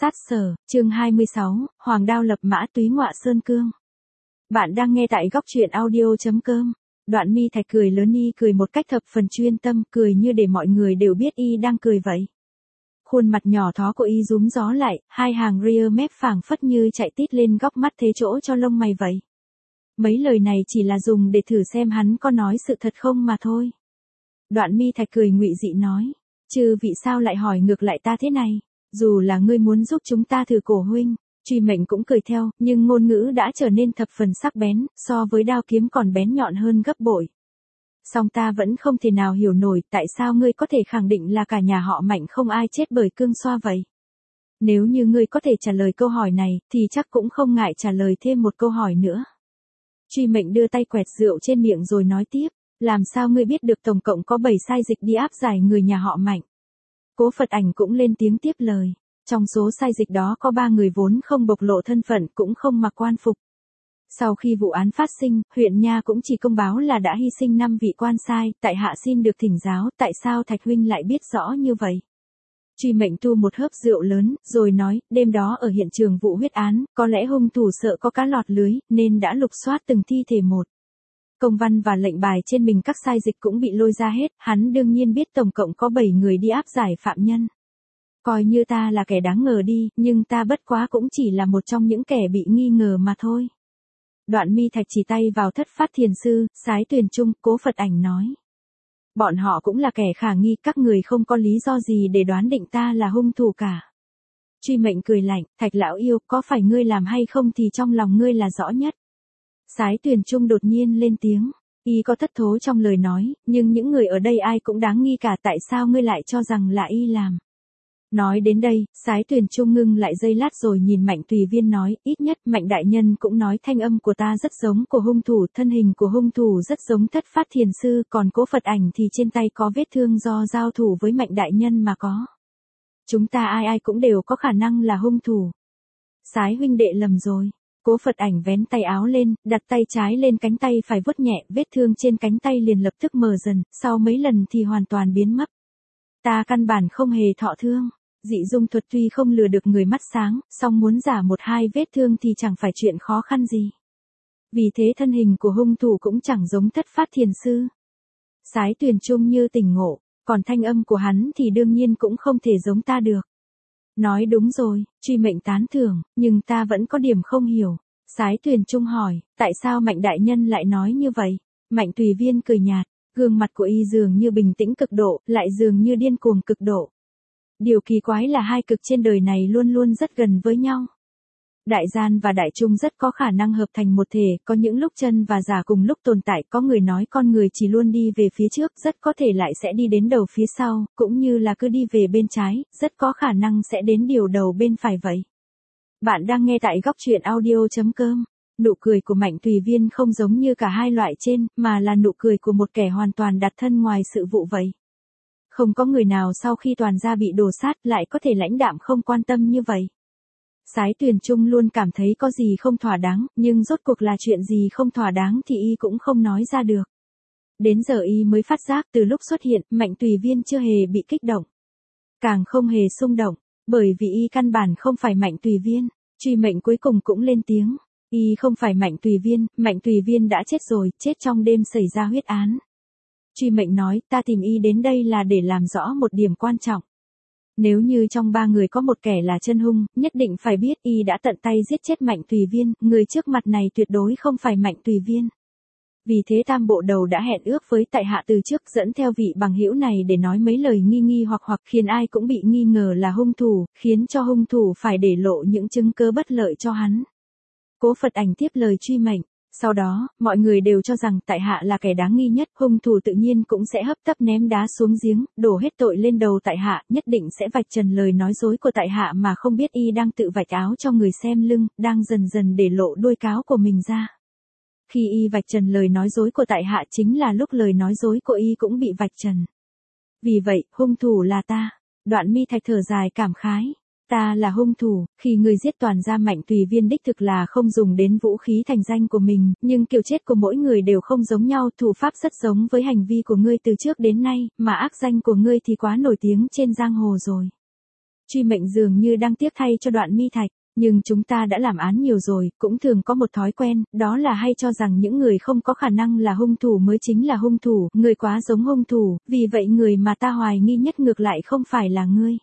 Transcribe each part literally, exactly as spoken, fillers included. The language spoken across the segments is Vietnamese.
Sát sở, chương hai mươi sáu, Hoàng đao lập mã túy ngọa sơn cương. Bạn đang nghe tại góc truyện audio.com. Đoạn Mi Thạch cười lớn, y cười một cách thập phần chuyên tâm, cười như để mọi người đều biết y đang cười vậy. Khuôn mặt nhỏ thó của y rúm gió lại, hai hàng ria mép phảng phất như chạy tít lên góc mắt thế chỗ cho lông mày vậy. Mấy lời này chỉ là dùng để thử xem hắn có nói sự thật không mà thôi. Đoạn Mi Thạch cười ngụy dị nói, chư vị sao lại hỏi ngược lại ta thế này? Dù là ngươi muốn giúp chúng ta thử cổ huynh. Truy Mệnh cũng cười theo, nhưng ngôn ngữ đã trở nên thập phần sắc bén, so với đao kiếm còn bén nhọn hơn gấp bội. Song ta vẫn không thể nào hiểu nổi tại sao ngươi có thể khẳng định là cả nhà họ Mạnh không ai chết bởi cương xoa vậy. Nếu như ngươi có thể trả lời câu hỏi này, thì chắc cũng không ngại trả lời thêm một câu hỏi nữa. Truy Mệnh đưa tay quẹt rượu trên miệng rồi nói tiếp, làm sao ngươi biết được tổng cộng có bảy sai dịch đi áp giải người nhà họ Mạnh? Cố Phật Ảnh cũng lên tiếng tiếp lời. Trong số sai dịch đó có ba người vốn không bộc lộ thân phận, cũng không mặc quan phục. Sau khi vụ án phát sinh, huyện nha cũng chỉ công báo là đã hy sinh năm vị quan sai, tại hạ xin được thỉnh giáo tại sao Thạch huynh lại biết rõ như vậy. Truy Mệnh tu một hớp rượu lớn, rồi nói, đêm đó ở hiện trường vụ huyết án, có lẽ hung thủ sợ có cá lọt lưới, nên đã lục soát từng thi thể một. Công văn và lệnh bài trên mình các sai dịch cũng bị lôi ra hết, hắn đương nhiên biết tổng cộng có bảy người đi áp giải phạm nhân. Coi như ta là kẻ đáng ngờ đi, nhưng ta bất quá cũng chỉ là một trong những kẻ bị nghi ngờ mà thôi. Đoạn Mi Thạch chỉ tay vào Thất Phát Thiền Sư, Sái Tuyền Trung, Cố Phật Ảnh nói. Bọn họ cũng là kẻ khả nghi, các người không có lý do gì để đoán định ta là hung thủ cả. Truy Mệnh cười lạnh, Thạch lão yêu, có phải ngươi làm hay không thì trong lòng ngươi là rõ nhất. Sái Tuyền Trung đột nhiên lên tiếng, y có thất thố trong lời nói, nhưng những người ở đây ai cũng đáng nghi cả, tại sao ngươi lại cho rằng là y làm. Nói đến đây, Sái Tuyền Trung ngưng lại giây lát rồi nhìn Mạnh Tùy Viên nói, ít nhất Mạnh đại nhân cũng nói thanh âm của ta rất giống của hung thủ, thân hình của hung thủ rất giống Thất Phát Thiền Sư, còn Cố Phật Ảnh thì trên tay có vết thương do giao thủ với Mạnh đại nhân mà có. Chúng ta ai ai cũng đều có khả năng là hung thủ. Sái huynh đệ lầm rồi. Cố Phật Ảnh vén tay áo lên, đặt tay trái lên cánh tay phải vuốt nhẹ, vết thương trên cánh tay liền lập tức mờ dần, sau mấy lần thì hoàn toàn biến mất. Ta căn bản không hề thọ thương. Dị dung thuật tuy không lừa được người mắt sáng, song muốn giả một hai vết thương thì chẳng phải chuyện khó khăn gì. Vì thế thân hình của hung thủ cũng chẳng giống Thất Phát Thiền Sư. Sái Tuyền Trung như tỉnh ngộ, còn thanh âm của hắn thì đương nhiên cũng không thể giống ta được. Nói đúng rồi, Truy Mệnh tán thưởng, nhưng ta vẫn có điểm không hiểu. Sái Tuyền Trung hỏi, tại sao Mạnh đại nhân lại nói như vậy? Mạnh Tùy Viên cười nhạt, gương mặt của y dường như bình tĩnh cực độ, lại dường như điên cuồng cực độ. Điều kỳ quái là hai cực trên đời này luôn luôn rất gần với nhau. Đại gian và đại trung rất có khả năng hợp thành một thể, có những lúc chân và giả cùng lúc tồn tại, có người nói con người chỉ luôn đi về phía trước, rất có thể lại sẽ đi đến đầu phía sau, cũng như là cứ đi về bên trái, rất có khả năng sẽ đến điều đầu bên phải vậy. Bạn đang nghe tại góc truyện audio.com. Nụ cười của Mạnh Tùy Viên không giống như cả hai loại trên, mà là nụ cười của một kẻ hoàn toàn đặt thân ngoài sự vụ vậy. Không có người nào sau khi toàn gia bị đổ sát lại có thể lãnh đạm không quan tâm như vậy. Sái Tuyền Trung luôn cảm thấy có gì không thỏa đáng, nhưng rốt cuộc là chuyện gì không thỏa đáng thì y cũng không nói ra được. Đến giờ y mới phát giác từ lúc xuất hiện, Mạnh Tùy Viên chưa hề bị kích động. Càng không hề xung động, bởi vì y căn bản không phải Mạnh Tùy Viên. Truy Mệnh cuối cùng cũng lên tiếng, y không phải Mạnh Tùy Viên, Mạnh Tùy Viên đã chết rồi, chết trong đêm xảy ra huyết án. Truy Mệnh nói, ta tìm y đến đây là để làm rõ một điểm quan trọng. Nếu như trong ba người có một kẻ là chân hung, nhất định phải biết y đã tận tay giết chết Mạnh Tùy Viên, người trước mặt này tuyệt đối không phải Mạnh Tùy Viên. Vì thế Tam Bộ Đầu đã hẹn ước với tại hạ từ trước, dẫn theo vị bằng hữu này để nói mấy lời nghi nghi hoặc hoặc khiến ai cũng bị nghi ngờ là hung thủ, khiến cho hung thủ phải để lộ những chứng cớ bất lợi cho hắn. Cố Phật Ảnh tiếp lời Truy Mệnh. Sau đó, mọi người đều cho rằng tại hạ là kẻ đáng nghi nhất, hung thủ tự nhiên cũng sẽ hấp tấp ném đá xuống giếng, đổ hết tội lên đầu tại hạ, nhất định sẽ vạch trần lời nói dối của tại hạ mà không biết y đang tự vạch áo cho người xem lưng, đang dần dần để lộ đuôi cáo của mình ra. Khi y vạch trần lời nói dối của tại hạ chính là lúc lời nói dối của y cũng bị vạch trần. Vì vậy, hung thủ là ta. Đoạn Mi Thạch thở dài cảm khái. Ta là hung thủ, khi người giết toàn gia Mạnh Tùy Viên đích thực là không dùng đến vũ khí thành danh của mình, nhưng kiểu chết của mỗi người đều không giống nhau, thủ pháp rất giống với hành vi của ngươi từ trước đến nay, mà ác danh của ngươi thì quá nổi tiếng trên giang hồ rồi. Truy Mệnh dường như đang tiếc thay cho Đoạn Mi Thạch, nhưng chúng ta đã làm án nhiều rồi, cũng thường có một thói quen, đó là hay cho rằng những người không có khả năng là hung thủ mới chính là hung thủ, người quá giống hung thủ, vì vậy người mà ta hoài nghi nhất ngược lại không phải là ngươi.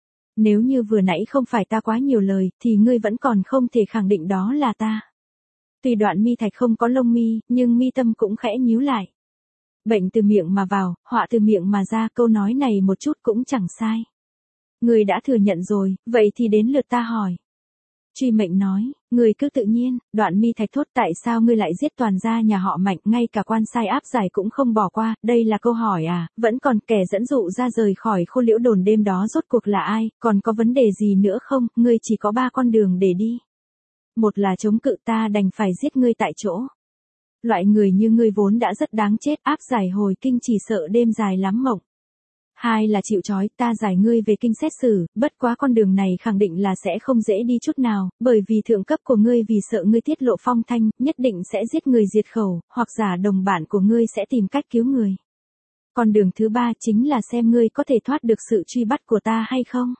Nếu như vừa nãy không phải ta quá nhiều lời, thì ngươi vẫn còn không thể khẳng định đó là ta. Tuy Đoạn Mi Thạch không có lông mi, nhưng mi tâm cũng khẽ nhíu lại. Bệnh từ miệng mà vào, họa từ miệng mà ra, câu nói này một chút cũng chẳng sai. Ngươi đã thừa nhận rồi, vậy thì đến lượt ta hỏi. Truy Mệnh nói, ngươi cứ tự nhiên. Đoạn Mi Thạch thốt, tại sao ngươi lại giết toàn gia nhà họ Mạnh, ngay cả quan sai áp giải cũng không bỏ qua, đây là câu hỏi à, vẫn còn kẻ dẫn dụ ra rời khỏi Khô Liễu đồn đêm đó rốt cuộc là ai, còn có vấn đề gì nữa không, ngươi chỉ có ba con đường để đi. Một là chống cự, ta đành phải giết ngươi tại chỗ. Loại người như ngươi vốn đã rất đáng chết, áp giải hồi kinh chỉ sợ đêm dài lắm mộng. Hai là chịu trói, ta giải ngươi về kinh xét xử, bất quá con đường này khẳng định là sẽ không dễ đi chút nào, bởi vì thượng cấp của ngươi vì sợ ngươi tiết lộ phong thanh, nhất định sẽ giết người diệt khẩu, hoặc giả đồng bạn của ngươi sẽ tìm cách cứu người. Con đường thứ ba chính là xem ngươi có thể thoát được sự truy bắt của ta hay không.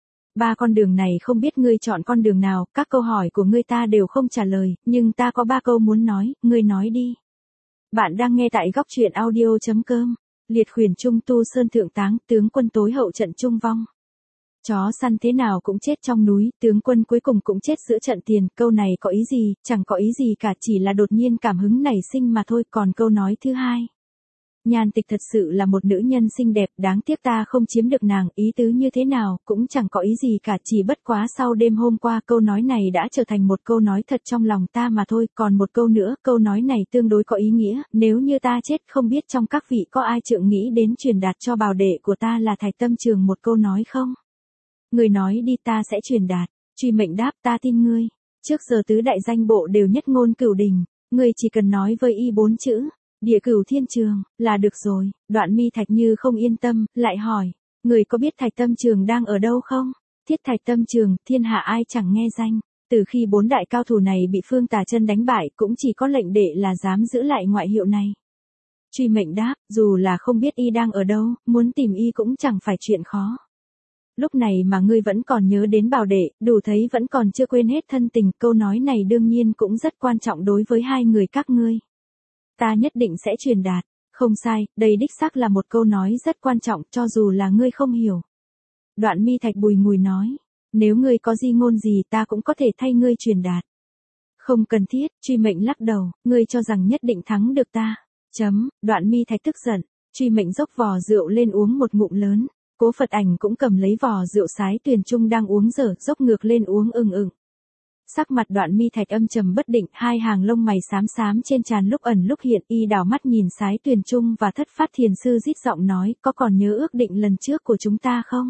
Ba con đường này không biết ngươi chọn con đường nào, các câu hỏi của ngươi ta đều không trả lời, nhưng ta có ba câu muốn nói, ngươi nói đi. Bạn đang nghe tại góc truyện audio chấm com. Liệt khuyển trung tu sơn thượng táng, tướng quân tối hậu trận trung vong. Chó săn thế nào cũng chết trong núi, tướng quân cuối cùng cũng chết giữa trận tiền, câu này có ý gì, chẳng có ý gì cả, chỉ là đột nhiên cảm hứng nảy sinh mà thôi, còn câu nói thứ hai. Nhan Tịch thật sự là một nữ nhân xinh đẹp, đáng tiếc ta không chiếm được nàng, ý tứ như thế nào, cũng chẳng có ý gì cả, chỉ bất quá sau đêm hôm qua câu nói này đã trở thành một câu nói thật trong lòng ta mà thôi, còn một câu nữa, câu nói này tương đối có ý nghĩa, nếu như ta chết không biết trong các vị có ai trượng nghĩ đến truyền đạt cho bào đệ của ta là Thạch Tâm Trường một câu nói không? Người nói đi, ta sẽ truyền đạt. Truy Mệnh đáp, ta tin ngươi, trước giờ tứ đại danh bộ đều nhất ngôn cửu đình, ngươi chỉ cần nói với y bốn chữ. Địa Cửu Thiên Trường, là được rồi. Đoạn Mi Thạch như không yên tâm, lại hỏi, người có biết Thạch Tâm Trường đang ở đâu không? Thiết Thạch Tâm Trường, thiên hạ ai chẳng nghe danh. Từ khi bốn đại cao thủ này bị Phương Tà Chân đánh bại, cũng chỉ có lệnh đệ là dám giữ lại ngoại hiệu này. Truy Mệnh đáp, dù là không biết y đang ở đâu, muốn tìm y cũng chẳng phải chuyện khó. Lúc này mà ngươi vẫn còn nhớ đến bảo đệ, đủ thấy vẫn còn chưa quên hết thân tình, câu nói này đương nhiên cũng rất quan trọng đối với hai người các ngươi. Ta nhất định sẽ truyền đạt. Không sai, đây đích xác là một câu nói rất quan trọng, cho dù là ngươi không hiểu. Đoạn Mi Thạch bùi ngùi nói, nếu ngươi có di ngôn gì ta cũng có thể thay ngươi truyền đạt. Không cần thiết. Truy Mệnh lắc đầu, ngươi cho rằng nhất định thắng được ta. Chấm. Đoạn Mi Thạch tức giận. Truy Mệnh dốc vò rượu lên uống một ngụm lớn. Cố Phật Ảnh cũng cầm lấy vò rượu Sái Tuyền Trung đang uống dở, dốc ngược lên uống ừng ừng. Sắc mặt Đoạn Mi Thạch âm trầm bất định, hai hàng lông mày xám xám trên trán lúc ẩn lúc hiện, y đảo mắt nhìn Sái Tuyền Trung và Thất Phát Thiền Sư rít giọng nói, có còn nhớ ước định lần trước của chúng ta không?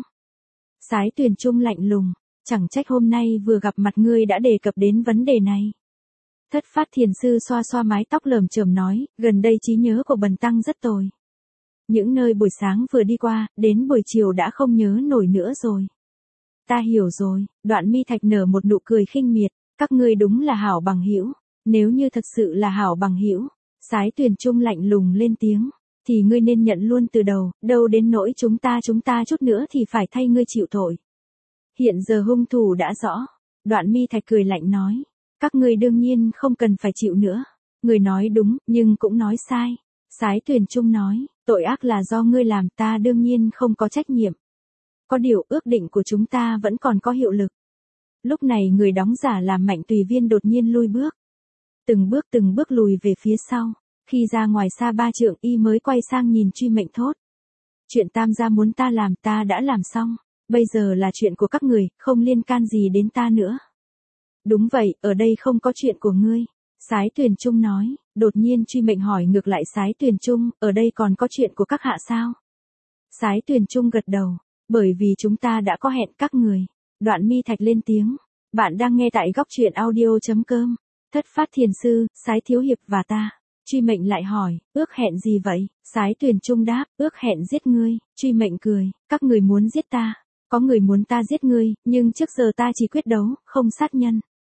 Sái Tuyền Trung lạnh lùng, chẳng trách hôm nay vừa gặp mặt ngươi đã đề cập đến vấn đề này. Thất Phát Thiền Sư xoa xoa mái tóc lởm chởm nói, gần đây trí nhớ của bần tăng rất tồi. Những nơi buổi sáng vừa đi qua, đến buổi chiều đã không nhớ nổi nữa rồi. Ta hiểu rồi. Đoạn Mi Thạch nở một nụ cười khinh miệt, các ngươi đúng là hảo bằng hữu. Nếu như thật sự là hảo bằng hữu, Sái Tuyền Trung lạnh lùng lên tiếng, thì ngươi nên nhận luôn từ đầu, đâu đến nỗi chúng ta chúng ta chút nữa thì phải thay ngươi chịu tội. Hiện giờ hung thủ đã rõ. Đoạn Mi Thạch cười lạnh nói, các ngươi đương nhiên không cần phải chịu nữa. Ngươi nói đúng, nhưng cũng nói sai. Sái Tuyền Trung nói, tội ác là do ngươi làm, ta đương nhiên không có trách nhiệm. Có điều ước định của chúng ta vẫn còn có hiệu lực. Lúc này người đóng giả làm Mạnh Tùy Viên đột nhiên lui bước. Từng bước từng bước lùi về phía sau. Khi ra ngoài xa ba trượng y mới quay sang nhìn Truy Mệnh thốt. Chuyện Tam gia muốn ta làm ta đã làm xong. Bây giờ là chuyện của các người, không liên can gì đến ta nữa. Đúng vậy, ở đây không có chuyện của ngươi. Sái Tuyền Trung nói. Đột nhiên Truy Mệnh hỏi ngược lại Sái Tuyền Trung, ở đây còn có chuyện của các hạ sao? Sái Tuyền Trung gật đầu. Bởi vì chúng ta đã có hẹn các người. Đoạn Mi Thạch lên tiếng. Bạn đang nghe tại góc truyện audio chấm com. Thất Phát Thiền Sư, Sái Thiếu Hiệp và ta. Truy Mệnh lại hỏi, ước hẹn gì vậy? Sái Tuyền Trung đáp, ước hẹn giết ngươi. Truy Mệnh cười, các người muốn giết ta. Có người muốn ta giết ngươi, nhưng trước giờ ta chỉ quyết đấu, không sát nhân.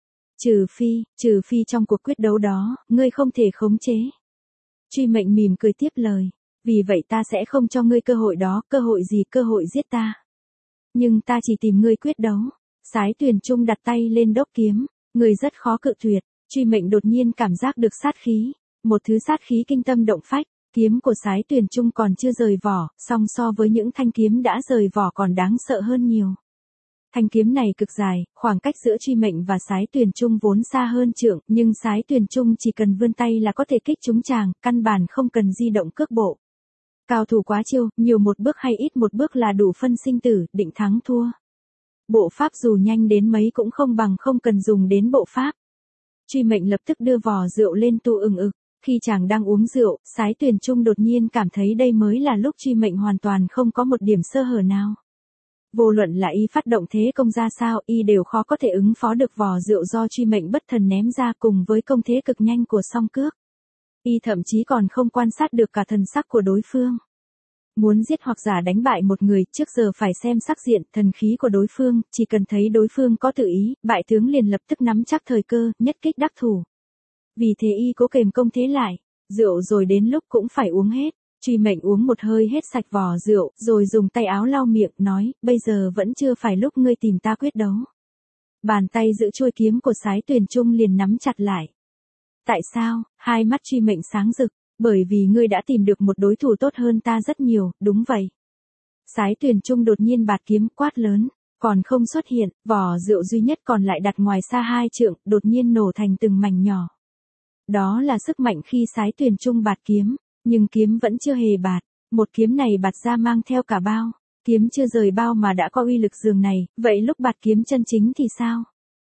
Trừ phi, trừ phi trong cuộc quyết đấu đó, ngươi không thể khống chế. Truy Mệnh mỉm cười tiếp lời. Vì vậy ta sẽ không cho ngươi cơ hội đó, cơ hội gì, cơ hội giết ta. Nhưng ta chỉ tìm ngươi quyết đấu. Sái Tuyền Trung đặt tay lên đốc kiếm, người rất khó cự tuyệt. Truy Mệnh đột nhiên cảm giác được sát khí, một thứ sát khí kinh tâm động phách. Kiếm của Sái Tuyền Trung còn chưa rời vỏ, song so với những thanh kiếm đã rời vỏ còn đáng sợ hơn nhiều. Thanh kiếm này cực dài, khoảng cách giữa Truy Mệnh và Sái Tuyền Trung vốn xa hơn trượng, nhưng Sái Tuyền Trung chỉ cần vươn tay là có thể kích trúng chàng, căn bản không cần di động cước bộ. Cao thủ quá chiêu, nhiều một bước hay ít một bước là đủ phân sinh tử, định thắng thua. Bộ pháp dù nhanh đến mấy cũng không bằng không cần dùng đến bộ pháp. Truy Mệnh lập tức đưa vò rượu lên tu ừng ực. Khi chàng đang uống rượu, Sái Tuyền Trung đột nhiên cảm thấy đây mới là lúc Truy Mệnh hoàn toàn không có một điểm sơ hở nào. Vô luận là y phát động thế công ra sao, y đều khó có thể ứng phó được vò rượu do Truy Mệnh bất thần ném ra cùng với công thế cực nhanh của song cước. Y thậm chí còn không quan sát được cả thần sắc của đối phương. Muốn giết hoặc giả đánh bại một người, trước giờ phải xem sắc diện, thần khí của đối phương, chỉ cần thấy đối phương có tự ý, bại tướng liền lập tức nắm chắc thời cơ, nhất kích đắc thủ. Vì thế y cố kềm công thế lại, rượu rồi đến lúc cũng phải uống hết. Truy Mệnh uống một hơi hết sạch vò rượu, rồi dùng tay áo lau miệng, nói, bây giờ vẫn chưa phải lúc ngươi tìm ta quyết đấu. Bàn tay giữ chuôi kiếm của Sái Tuyền Trung liền nắm chặt lại. Tại sao? Hai mắt Truy Mệnh sáng rực, bởi vì ngươi đã tìm được một đối thủ tốt hơn ta rất nhiều, đúng vậy. Sái Tuyền Trung đột nhiên bạt kiếm quát lớn, còn không xuất hiện, vò rượu duy nhất còn lại đặt ngoài xa hai trượng, đột nhiên nổ thành từng mảnh nhỏ. Đó là sức mạnh khi Sái Tuyền Trung bạt kiếm, nhưng kiếm vẫn chưa hề bạt, một kiếm này bạt ra mang theo cả bao, kiếm chưa rời bao mà đã có uy lực dường này, vậy lúc bạt kiếm chân chính thì sao?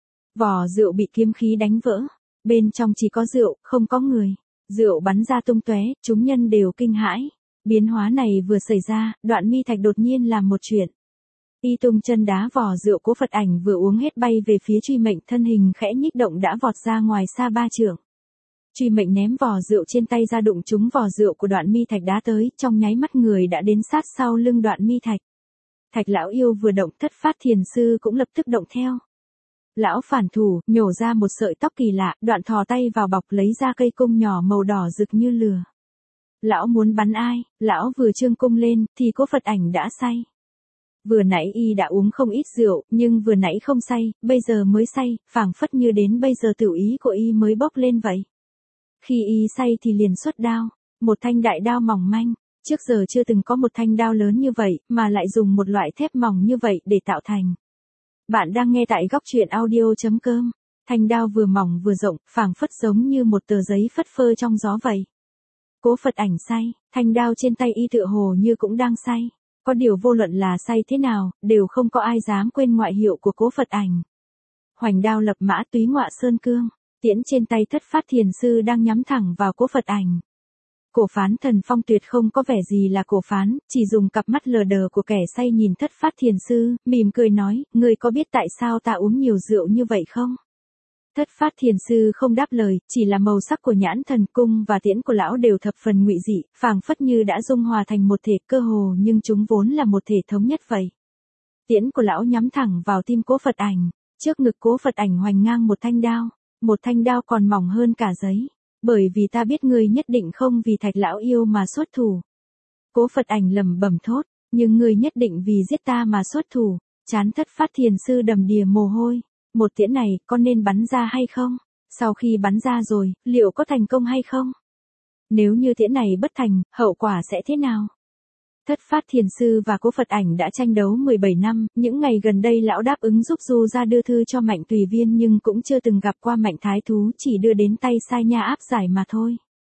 Vò rượu bị kiếm khí đánh vỡ, bên trong chỉ có rượu, không có người, rượu bắn ra tung tóe, chúng nhân đều kinh hãi. Biến hóa này vừa xảy ra, Đoạn Mi Thạch đột nhiên làm một chuyện. Y tung chân đá vò rượu Cố Phật Ảnh vừa uống hết bay về phía Truy Mệnh, thân hình khẽ nhích động đã vọt ra ngoài xa ba trượng. Truy Mệnh ném vò rượu trên tay ra đụng trúng vò rượu của Đoạn Mi Thạch đá tới, trong nháy mắt người đã đến sát sau lưng Đoạn Mi Thạch. Thạch lão yêu vừa động, Thất Phát Thiền Sư cũng lập tức động theo. Lão phản thủ, nhổ ra một sợi tóc kỳ lạ, Đoạn thò tay vào bọc lấy ra cây cung nhỏ màu đỏ rực như lửa. Lão muốn bắn ai? Lão vừa trương cung lên, thì Cố Phật Ảnh đã say. Vừa nãy y đã uống không ít rượu, nhưng vừa nãy không say, bây giờ mới say, phảng phất như đến bây giờ tiểu ý của y mới bốc lên vậy. Khi y say thì liền xuất đao, một thanh đại đao mỏng manh, trước giờ chưa từng có một thanh đao lớn như vậy, mà lại dùng một loại thép mỏng như vậy để tạo thành. Bạn đang nghe tại góc truyện audio chấm com. Thanh đao vừa mỏng vừa rộng, phảng phất giống như một tờ giấy phất phơ trong gió vậy. Cố Phật Ảnh say, thanh đao trên tay y tựa hồ như cũng đang say. Có điều vô luận là say thế nào, đều không có ai dám quên ngoại hiệu của Cố Phật Ảnh. Hoành đao lập mã túy ngọa sơn cương, tiễn trên tay Thất Phát Thiền Sư đang nhắm thẳng vào Cố Phật Ảnh. Cổ Phán Thần Phong tuyệt không có vẻ gì là cổ phán, chỉ dùng cặp mắt lờ đờ của kẻ say nhìn Thất Phát Thiền Sư, mỉm cười nói, ngươi có biết tại sao ta uống nhiều rượu như vậy không? Thất Phát Thiền Sư không đáp lời, chỉ là màu sắc của nhãn thần cung và tiễn của lão đều thập phần ngụy dị, phảng phất như đã dung hòa thành một thể cơ hồ nhưng chúng vốn là một thể thống nhất vậy. Tiễn của lão nhắm thẳng vào tim Cố Phật Ảnh, trước ngực Cố Phật Ảnh hoành ngang một thanh đao, một thanh đao còn mỏng hơn cả giấy. Bởi vì ta biết ngươi nhất định không vì Thạch lão yêu mà xuất thủ. Cố Phật Ảnh lẩm bẩm thốt, nhưng ngươi nhất định vì giết ta mà xuất thủ. Chán Thất Phát Thiền Sư đầm đìa mồ hôi, một tiễn này có nên bắn ra hay không? Sau khi bắn ra rồi, liệu có thành công hay không? Nếu như tiễn này bất thành, hậu quả sẽ thế nào? Thất Phát Thiền Sư và Cố Phật Ảnh đã tranh đấu mười bảy năm, những ngày gần đây lão đáp ứng giúp Du ra đưa thư cho Mạnh Tùy Viên nhưng cũng chưa từng gặp qua Mạnh Thái Thú, chỉ đưa đến tay sai nha áp giải mà thôi.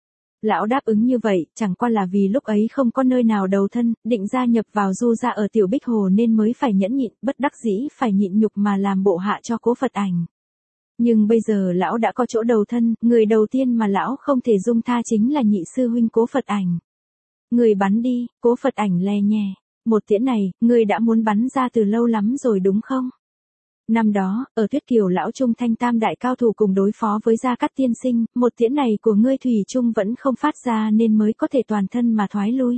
Lão đáp ứng như vậy, chẳng qua là vì lúc ấy không có nơi nào đầu thân, định gia nhập vào Du ra ở Tiểu Bích Hồ nên mới phải nhẫn nhịn, bất đắc dĩ phải nhịn nhục mà làm bộ hạ cho Cố Phật Ảnh. Nhưng bây giờ lão đã có chỗ đầu thân, người đầu tiên mà lão không thể dung tha chính là nhị sư huynh Cố Phật Ảnh. Người bắn đi, Cố Phật Ảnh le nhè. Một tiễn này, người đã muốn bắn ra từ lâu lắm rồi đúng không? Năm đó, ở Tuyết Kiều lão Trung Thanh tam đại cao thủ cùng đối phó với Gia Cát tiên sinh, một tiễn này của ngươi thủy chung vẫn không phát ra nên mới có thể toàn thân mà thoái lui.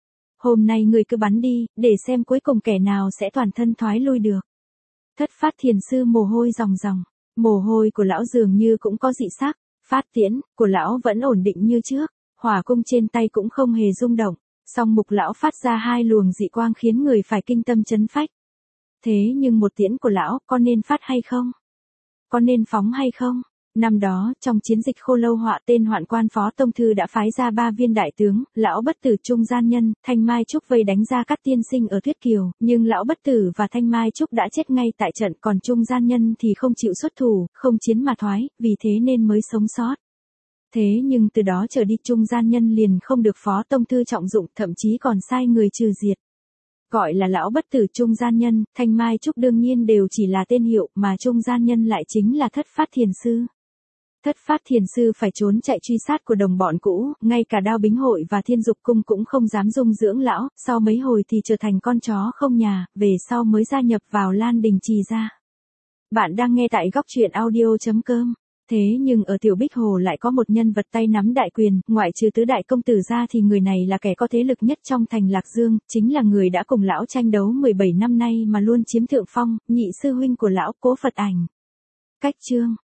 Hôm nay ngươi cứ bắn đi, để xem cuối cùng kẻ nào sẽ toàn thân thoái lui được. Thất Phát Thiền Sư mồ hôi ròng ròng, mồ hôi của lão dường như cũng có dị sắc, phát tiễn của lão vẫn ổn định như trước. Hỏa cung trên tay cũng không hề rung động, song mục lão phát ra hai luồng dị quang khiến người phải kinh tâm chấn phách. Thế nhưng một tiễn của lão, có nên phát hay không? Có nên phóng hay không? Năm đó, trong chiến dịch Khô Lâu Họa, tên hoạn quan Phó Tông Thư đã phái ra ba viên đại tướng, Lão Bất Tử, Trung Gian Nhân, Thanh Mai Trúc vây đánh Gia Cát Tiên Sinh ở Thuyết Kiều, nhưng Lão Bất Tử và Thanh Mai Trúc đã chết ngay tại trận, còn Trung Gian Nhân thì không chịu xuất thủ, không chiến mà thoái, vì thế nên mới sống sót. Thế nhưng từ đó trở đi Trung Gian Nhân liền không được Phó Tông Thư trọng dụng, thậm chí còn sai người trừ diệt. Gọi là Lão Bất Tử, Trung Gian Nhân, Thanh Mai Trúc đương nhiên đều chỉ là tên hiệu, mà Trung Gian Nhân lại chính là Thất Phát Thiền Sư. Thất Phát Thiền Sư phải trốn chạy truy sát của đồng bọn cũ, ngay cả Đao Bính Hội và Thiên Dục Cung cũng không dám dung dưỡng lão, sau mấy hồi thì trở thành con chó không nhà, về sau mới gia nhập vào Lan Đình Trì gia. Bạn đang nghe tại góc truyện audio chấm com. Thế nhưng ở Tiểu Bích Hồ lại có một nhân vật tay nắm đại quyền, ngoại trừ tứ đại công tử ra thì người này là kẻ có thế lực nhất trong thành Lạc Dương, chính là người đã cùng lão tranh đấu mười bảy năm nay mà luôn chiếm thượng phong, nhị sư huynh của lão, Cố Phật Ảnh. Cách chương